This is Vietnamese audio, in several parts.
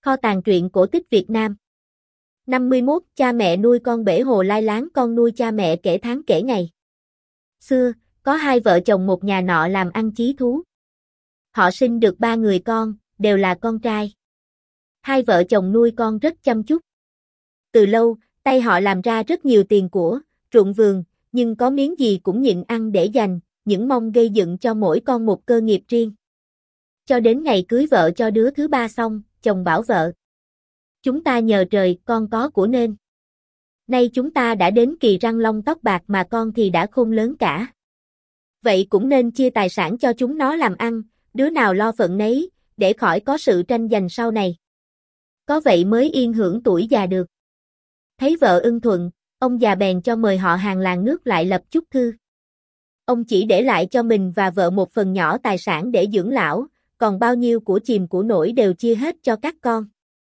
Kho tàng truyện cổ tích Việt Nam. 51. Cha mẹ nuôi con bể hồ lai láng, con nuôi cha mẹ kể tháng kể ngày. Xưa, có hai vợ chồng một nhà nọ làm ăn chí thú. Họ sinh được 3 người con, đều là con trai. Hai vợ chồng nuôi con rất chăm chút. Từ lâu, tay họ làm ra rất nhiều tiền của, ruộng vườn, nhưng có miếng gì cũng nhịn ăn để dành, những mong gây dựng cho mỗi con một cơ nghiệp riêng. Cho đến ngày cưới vợ cho đứa thứ 3 xong, chồng bảo vợ: "Chúng ta nhờ trời, con có của nên. Nay chúng ta đã đến kỳ răng long tóc bạc mà con thì đã khôn lớn cả. Vậy cũng nên chia tài sản cho chúng nó làm ăn, đứa nào lo phận nấy, để khỏi có sự tranh giành sau này. Có vậy mới yên hưởng tuổi già được." Thấy vợ ưng thuận, ông già bèn cho mời họ hàng làng nước lại lập chúc thư. Ông chỉ để lại cho mình và vợ một phần nhỏ tài sản để dưỡng lão, còn bao nhiêu của chìm của nổi đều chia hết cho các con.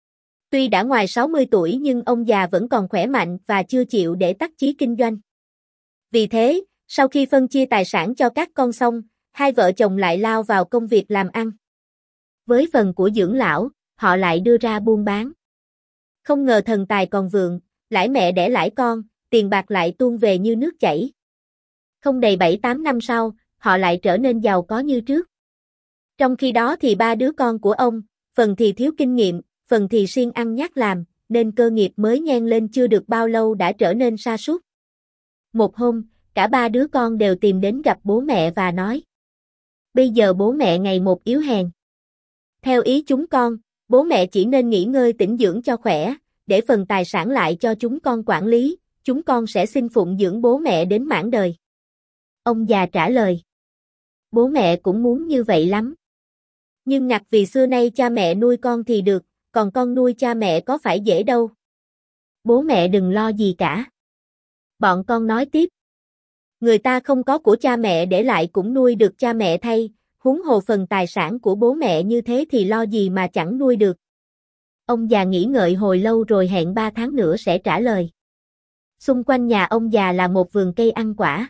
Tuy đã ngoài 60 tuổi nhưng ông già vẫn còn khỏe mạnh và chưa chịu để tắt chí kinh doanh. Vì thế, sau khi phân chia tài sản cho các con xong, hai vợ chồng lại lao vào công việc làm ăn. Với phần của dưỡng lão, họ lại đưa ra buôn bán. Không ngờ thần tài còn vượng, lãi mẹ đẻ lãi con, tiền bạc lại tuôn về như nước chảy. Không đầy 7-8 năm sau, họ lại trở nên giàu có như trước. Trong khi đó thì 3 đứa con của ông, phần thì thiếu kinh nghiệm, phần thì siêng ăn nhác làm, nên cơ nghiệp mới nhen lên chưa được bao lâu đã trở nên sa sút. Một hôm, cả 3 đứa con đều tìm đến gặp bố mẹ và nói: "Bây giờ bố mẹ ngày một yếu hèn. Theo ý chúng con, bố mẹ chỉ nên nghỉ ngơi tĩnh dưỡng cho khỏe, để phần tài sản lại cho chúng con quản lý, chúng con sẽ xin phụng dưỡng bố mẹ đến mãn đời." Ông già trả lời: "Bố mẹ cũng muốn như vậy lắm. Nhưng ngặt vì xưa nay cha mẹ nuôi con thì được, còn con nuôi cha mẹ có phải dễ đâu. Bố mẹ đừng lo gì cả." Bọn con nói tiếp: "Người ta không có của cha mẹ để lại cũng nuôi được cha mẹ thay, huống hồ phần tài sản của bố mẹ như thế thì lo gì mà chẳng nuôi được." Ông già nghĩ ngợi hồi lâu rồi hẹn 3 tháng nữa sẽ trả lời. Xung quanh nhà ông già là một vườn cây ăn quả.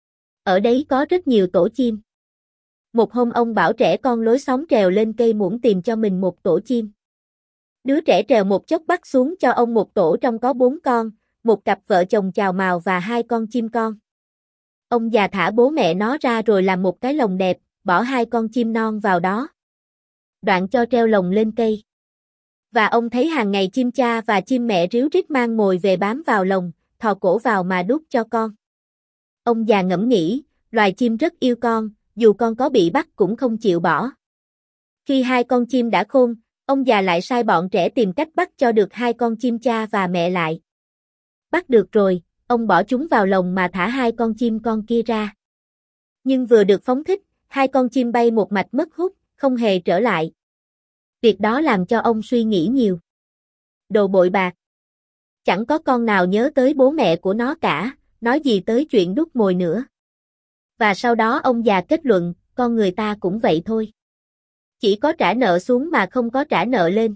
Ở đấy có rất nhiều tổ chim. Một hôm ông bảo trẻ con lối xóm trèo lên cây muỗng tìm cho mình một tổ chim. Đứa trẻ trèo một chốc bắt xuống cho ông một tổ trong có 4 con, một cặp vợ chồng chào mào và 2 con chim con. Ông già thả bố mẹ nó ra rồi làm một cái lồng đẹp, bỏ 2 con chim non vào đó. Đoạn cho treo lồng lên cây. Và ông thấy hàng ngày chim cha và chim mẹ ríu rít mang mồi về bám vào lồng, thò cổ vào mà đút cho con. Ông già ngẫm nghĩ, loài chim rất yêu con, dù con có bị bắt cũng không chịu bỏ. Khi 2 con chim đã khôn, ông già lại sai bọn trẻ tìm cách bắt cho được 2 con chim cha và mẹ lại. Bắt được rồi, ông bỏ chúng vào lồng mà thả 2 con chim con kia ra. Nhưng vừa được phóng thích, 2 con chim bay một mạch mất hút, không hề trở lại. Việc đó làm cho ông suy nghĩ nhiều. Đồ bội bạc. Chẳng có con nào nhớ tới bố mẹ của nó cả, nói gì tới chuyện đút mồi nữa. Và sau đó ông già kết luận, con người ta cũng vậy thôi. Chỉ có trả nợ xuống mà không có trả nợ lên.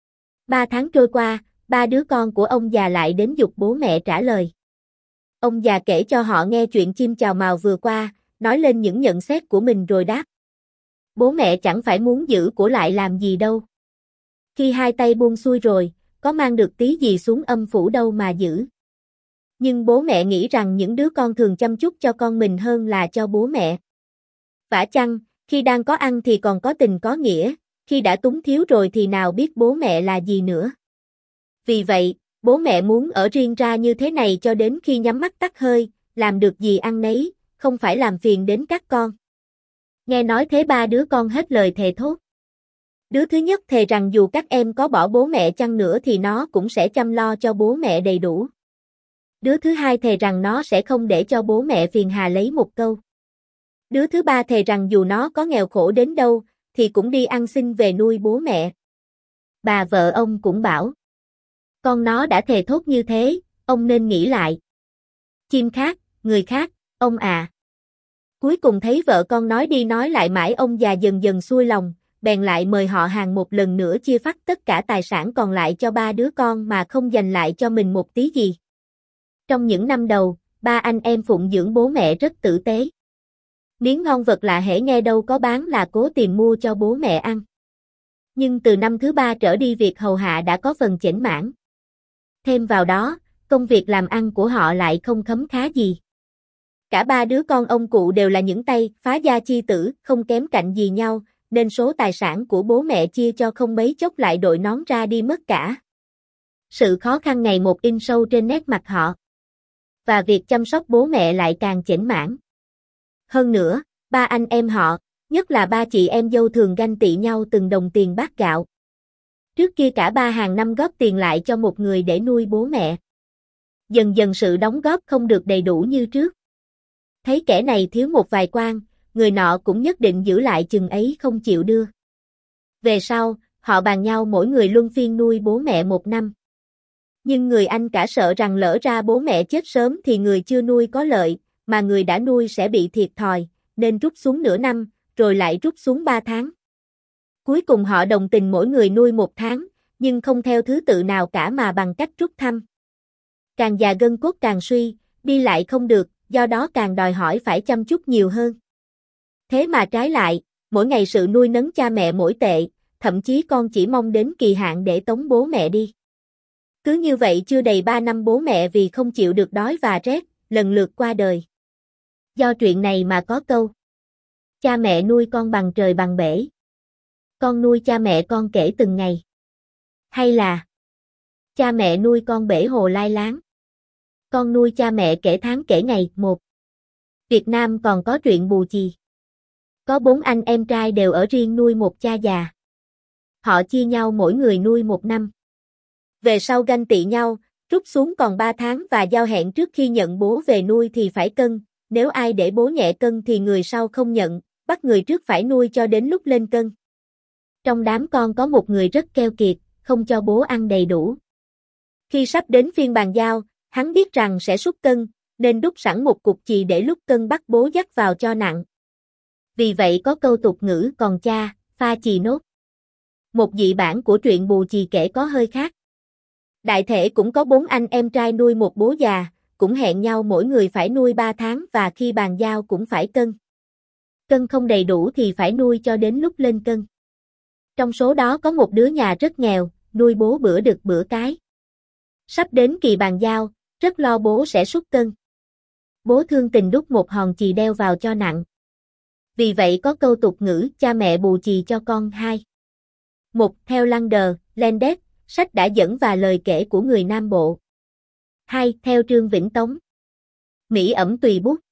3 tháng trôi qua, 3 đứa con của ông già lại đến giục bố mẹ trả lời. Ông già kể cho họ nghe chuyện chim chào mào vừa qua, nói lên những nhận xét của mình rồi đáp: "Bố mẹ chẳng phải muốn giữ của lại làm gì đâu. Khi 2 tay buông xuôi rồi, có mang được tí gì xuống âm phủ đâu mà giữ. Nhưng bố mẹ nghĩ rằng những đứa con thường chăm chút cho con mình hơn là cho bố mẹ. Vả chăng, khi đang có ăn thì còn có tình có nghĩa, khi đã túng thiếu rồi thì nào biết bố mẹ là gì nữa. Vì vậy, bố mẹ muốn ở riêng ra như thế này cho đến khi nhắm mắt tắt hơi, làm được gì ăn nấy, không phải làm phiền đến các con." Nghe nói thế 3 đứa con hết lời thề thốt. Đứa thứ nhất thề rằng dù các em có bỏ bố mẹ chăng nữa thì nó cũng sẽ chăm lo cho bố mẹ đầy đủ. Đứa thứ hai thề rằng nó sẽ không để cho bố mẹ phiền hà lấy một câu. Đứa thứ ba thề rằng dù nó có nghèo khổ đến đâu, thì cũng đi ăn xin về nuôi bố mẹ. Bà vợ ông cũng bảo: "Con nó đã thề thốt như thế, ông nên nghĩ lại. Chim khác, người khác, ông à." Cuối cùng thấy vợ con nói đi nói lại mãi, ông già dần dần xuôi lòng, bèn lại mời họ hàng một lần nữa chia phát tất cả tài sản còn lại cho 3 đứa con mà không dành lại cho mình một tí gì. Trong những năm đầu, 3 anh em phụng dưỡng bố mẹ rất tử tế. Miếng ngon vật lạ hễ nghe đâu có bán là cố tìm mua cho bố mẹ ăn. Nhưng từ năm thứ 3 trở đi việc hầu hạ đã có phần chểnh mảng. Thêm vào đó, công việc làm ăn của họ lại không khấm khá gì. Cả ba đứa con ông cụ đều là những tay phá gia chi tử, không kém cạnh gì nhau, nên số tài sản của bố mẹ chia cho không mấy chốc lại đội nón ra đi mất cả. Sự khó khăn ngày một in sâu trên nét mặt họ. Và việc chăm sóc bố mẹ lại càng chểnh mảng. Hơn nữa, ba anh em họ, nhất là ba chị em dâu thường ganh tị nhau từng đồng tiền bát gạo. Trước kia cả ba hàng năm góp tiền lại cho một người để nuôi bố mẹ. Dần dần sự đóng góp không được đầy đủ như trước. Thấy kẻ này thiếu một vài quan, người nọ cũng nhất định giữ lại chừng ấy không chịu đưa. Về sau, họ bàn nhau mỗi người luân phiên nuôi bố mẹ một năm. Nhưng người anh cả sợ rằng lỡ ra bố mẹ chết sớm thì người chưa nuôi có lợi, mà người đã nuôi sẽ bị thiệt thòi, nên rút xuống nửa năm, rồi lại rút xuống 3 tháng. Cuối cùng họ đồng tình mỗi người nuôi 1 tháng, nhưng không theo thứ tự nào cả mà bằng cách rút thăm. Càng già gân cốt càng suy, đi lại không được, do đó càng đòi hỏi phải chăm chút nhiều hơn. Thế mà trái lại, mỗi ngày sự nuôi nấng cha mẹ mỗi tệ, thậm chí con chỉ mong đến kỳ hạn để tống bố mẹ đi. Cứ như vậy chưa đầy 3 năm bố mẹ vì không chịu được đói và rét, lần lượt qua đời. Do chuyện này mà có câu: cha mẹ nuôi con bằng trời bằng bể. Con nuôi cha mẹ con kể từng ngày. Hay là cha mẹ nuôi con bể hồ lai láng. Con nuôi cha mẹ kể tháng kể ngày. 1. Việt Nam còn có truyện Bù Chì. Có 4 anh em trai đều ở riêng nuôi một cha già. Họ chia nhau mỗi người nuôi 1 năm. Về sau ganh tị nhau, rút xuống còn 3 tháng và giao hẹn trước khi nhận bố về nuôi thì phải cân, nếu ai để bố nhẹ cân thì người sau không nhận, bắt người trước phải nuôi cho đến lúc lên cân. Trong đám con có một người rất keo kiệt, không cho bố ăn đầy đủ. Khi sắp đến phiên bàn giao, hắn biết rằng sẽ sút cân, nên đút sẵn một cục chì để lúc cân bắt bố dắt vào cho nặng. Vì vậy có câu tục ngữ còn cha, pha chì nốt. Một dị bản của truyện Bù Chì kể có hơi khác. Đại thể cũng có 4 anh em trai nuôi một bố già, cũng hẹn nhau mỗi người phải nuôi 3 tháng và khi bàn giao cũng phải cân. Cân không đầy đủ thì phải nuôi cho đến lúc lên cân. Trong số đó có một đứa nhà rất nghèo, nuôi bố bữa đực bữa cái. Sắp đến kỳ bàn giao, rất lo bố sẽ sút cân. Bố thương tình đút một hòn chì đeo vào cho nặng. Vì vậy có câu tục ngữ cha mẹ bù chì cho con. 2. 1. Theo Lander, Landes, sách đã dẫn và lời kể của người Nam Bộ. 2. Theo Trương Vĩnh Tống. Mỹ ẩm tùy bút.